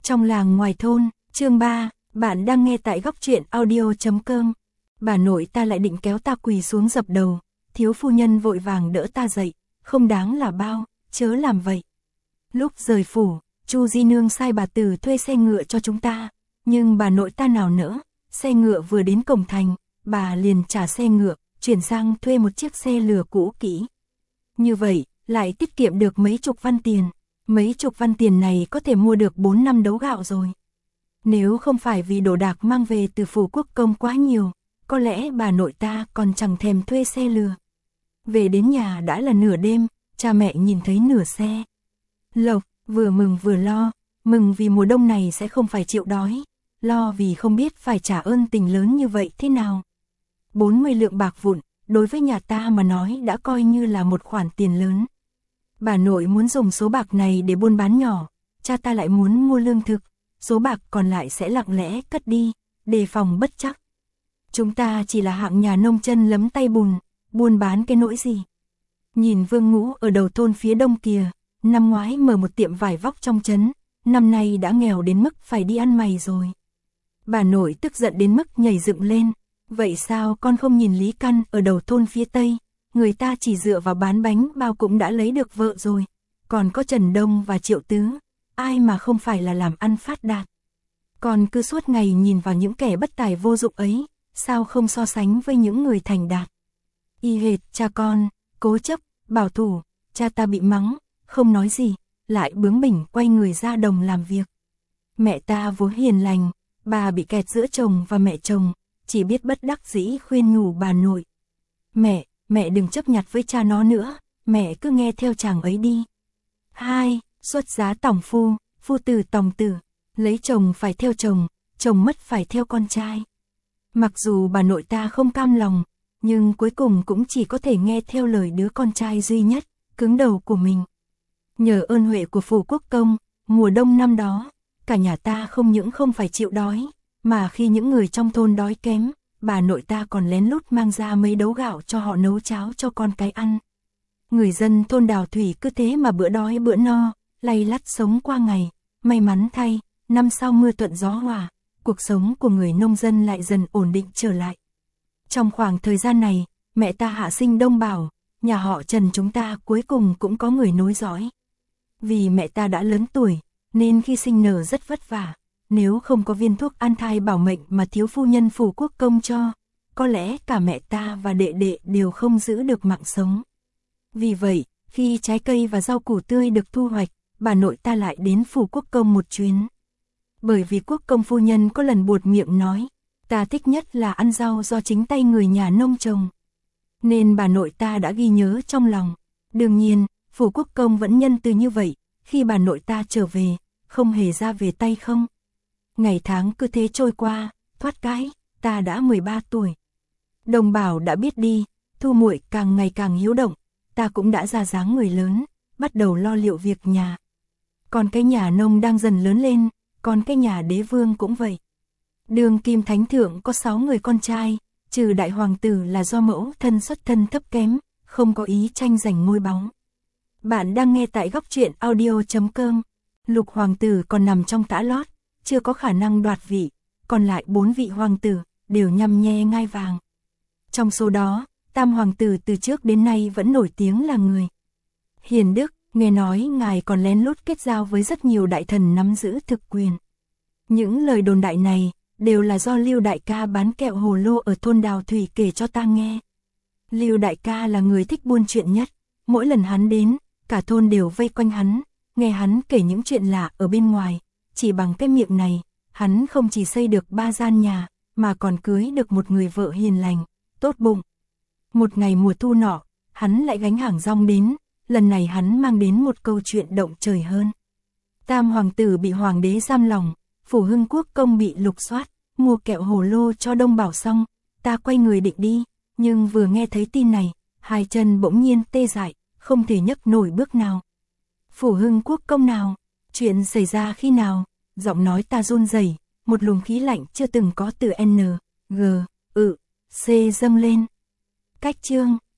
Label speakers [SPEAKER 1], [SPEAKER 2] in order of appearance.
[SPEAKER 1] Trong làng ngoài thôn, chương 3, bạn đang nghe tại góc truyện audio.com. Bà nội ta lại định kéo ta quỳ xuống dập đầu, thiếu phu nhân vội vàng đỡ ta dậy, không đáng là bao, chớ làm vậy. Lúc rời phủ, Chu Di Nương sai bà Tử thuê xe ngựa cho chúng ta, nhưng bà nội ta nào nỡ, xe ngựa vừa đến cổng thành, bà liền trả xe ngựa, chuyển sang thuê một chiếc xe lừa cũ kỹ. Như vậy, lại tiết kiệm được mấy chục văn tiền. Mấy chục văn tiền này có thể mua được 4 năm đấu gạo rồi. Nếu không phải vì đồ đạc mang về từ phủ quốc công quá nhiều, có lẽ bà nội ta còn chẳng thèm thuê xe lừa. Về đến nhà đã là nửa đêm, cha mẹ nhìn thấy nửa xe lộc, vừa mừng vừa lo, mừng vì mùa đông này sẽ không phải chịu đói, lo vì không biết phải trả ơn tình lớn như vậy thế nào. 40 lượng bạc vụn, đối với nhà ta mà nói đã coi như là một khoản tiền lớn. Bà nội muốn dùng số bạc này để buôn bán nhỏ, cha ta lại muốn mua lương thực, số bạc còn lại sẽ lặng lẽ cất đi, đề phòng bất trắc. Chúng ta chỉ là hạng nhà nông chân lấm tay bùn, buôn bán cái nỗi gì. Nhìn Vương Ngũ ở đầu thôn phía đông kìa, năm ngoái mở một tiệm vải vóc trong trấn, năm nay đã nghèo đến mức phải đi ăn mày rồi. Bà nội tức giận đến mức nhảy dựng lên, vậy sao con không nhìn Lý Căn ở đầu thôn phía tây? Người ta chỉ dựa vào bán bánh bao cũng đã lấy được vợ rồi, còn có Trần Đông và Triệu Tứ, ai mà không phải là làm ăn phát đạt. Còn cứ suốt ngày nhìn vào những kẻ bất tài vô dụng ấy, sao không so sánh với những người thành đạt. Y hệt cha con, cố chấp, bảo thủ, cha ta bị mắng, không nói gì, lại bướng bỉnh quay người ra đồng làm việc. Mẹ ta vốn hiền lành, bà bị kẹt giữa chồng và mẹ chồng, chỉ biết bất đắc dĩ khuyên nhủ bà nội. Mẹ đừng chấp nhặt với cha nó nữa, mẹ cứ nghe theo chàng ấy đi. 2. Xuất giá tòng phu, phu tử tòng tử, lấy chồng phải theo chồng, chồng mất phải theo con trai. Mặc dù bà nội ta không cam lòng, nhưng cuối cùng cũng chỉ có thể nghe theo lời đứa con trai duy nhất, cứng đầu của mình. Nhờ ơn huệ của phủ quốc công, mùa đông năm đó, cả nhà ta không những không phải chịu đói, mà khi những người trong thôn đói kém, bà nội ta còn lén lút mang ra mấy đấu gạo cho họ nấu cháo cho con cái ăn. Người dân thôn Đào Thủy cứ thế mà bữa đói bữa no, lay lắt sống qua ngày. May mắn thay, năm sau mưa thuận gió hòa, cuộc sống của người nông dân lại dần ổn định trở lại. Trong khoảng thời gian này, mẹ ta hạ sinh Đông Bảo, nhà họ Trần chúng ta cuối cùng cũng có người nối dõi. Vì mẹ ta đã lớn tuổi, nên khi sinh nở rất vất vả. Nếu không có viên thuốc an thai bảo mệnh mà thiếu phu nhân phủ quốc công cho, có lẽ cả mẹ ta và đệ đệ đều không giữ được mạng sống. Vì vậy, khi trái cây và rau củ tươi được thu hoạch, bà nội ta lại đến phủ quốc công một chuyến. Bởi vì quốc công phu nhân có lần buột miệng nói, ta thích nhất là ăn rau do chính tay người nhà nông trồng. Nên bà nội ta đã ghi nhớ trong lòng. Đương nhiên, phủ quốc công vẫn nhân từ như vậy, khi bà nội ta trở về, không hề ra về tay không. Ngày tháng cứ thế trôi qua, thoát cái, ta đã 13 tuổi. Đồng Bảo đã biết đi, Thu muội càng ngày càng hiếu động, ta cũng đã ra dáng người lớn, bắt đầu lo liệu việc nhà. Còn cái nhà nông đang dần lớn lên, còn cái nhà đế vương cũng vậy. Đường Kim Thánh Thượng có 6 người con trai, trừ đại hoàng tử là do mẫu thân xuất thân thấp kém, không có ý tranh giành ngôi báu. Bạn đang nghe tại góc truyện audio.com. Lục hoàng tử còn nằm trong tã lót, chưa có khả năng đoạt vị, còn lại 4 vị hoàng tử đều nhằm nhe ngai vàng. Trong số đó, Tam hoàng tử từ trước đến nay vẫn nổi tiếng là người hiền đức, nghe nói ngài còn lén lút kết giao với rất nhiều đại thần nắm giữ thực quyền. Những lời đồn đại này đều là do Lưu đại ca bán kẹo hồ lô ở thôn Đào Thủy kể cho ta nghe. Lưu đại ca là người thích buôn chuyện nhất, mỗi lần hắn đến, cả thôn đều vây quanh hắn, nghe hắn kể những chuyện lạ ở bên ngoài. Chỉ bằng cái miệng này, hắn không chỉ xây được 3 gian nhà, mà còn cưới được một người vợ hiền lành, tốt bụng. Một ngày mùa thu nọ, hắn lại gánh hàng rong đến, lần này hắn mang đến một câu chuyện động trời hơn. Tam hoàng tử bị hoàng đế giam lòng, phủ Hưng quốc công bị lục soát, mua kẹo hồ lô cho Đông Bảo xong, ta quay người định đi, nhưng vừa nghe thấy tin này, hai chân bỗng nhiên tê dại, không thể nhấc nổi bước nào. Phủ Hưng quốc công nào? Chuyện xảy ra khi nào? Giọng nói ta run rẩy, một luồng khí lạnh chưa từng có từ N, G, C dâng lên. Cách chương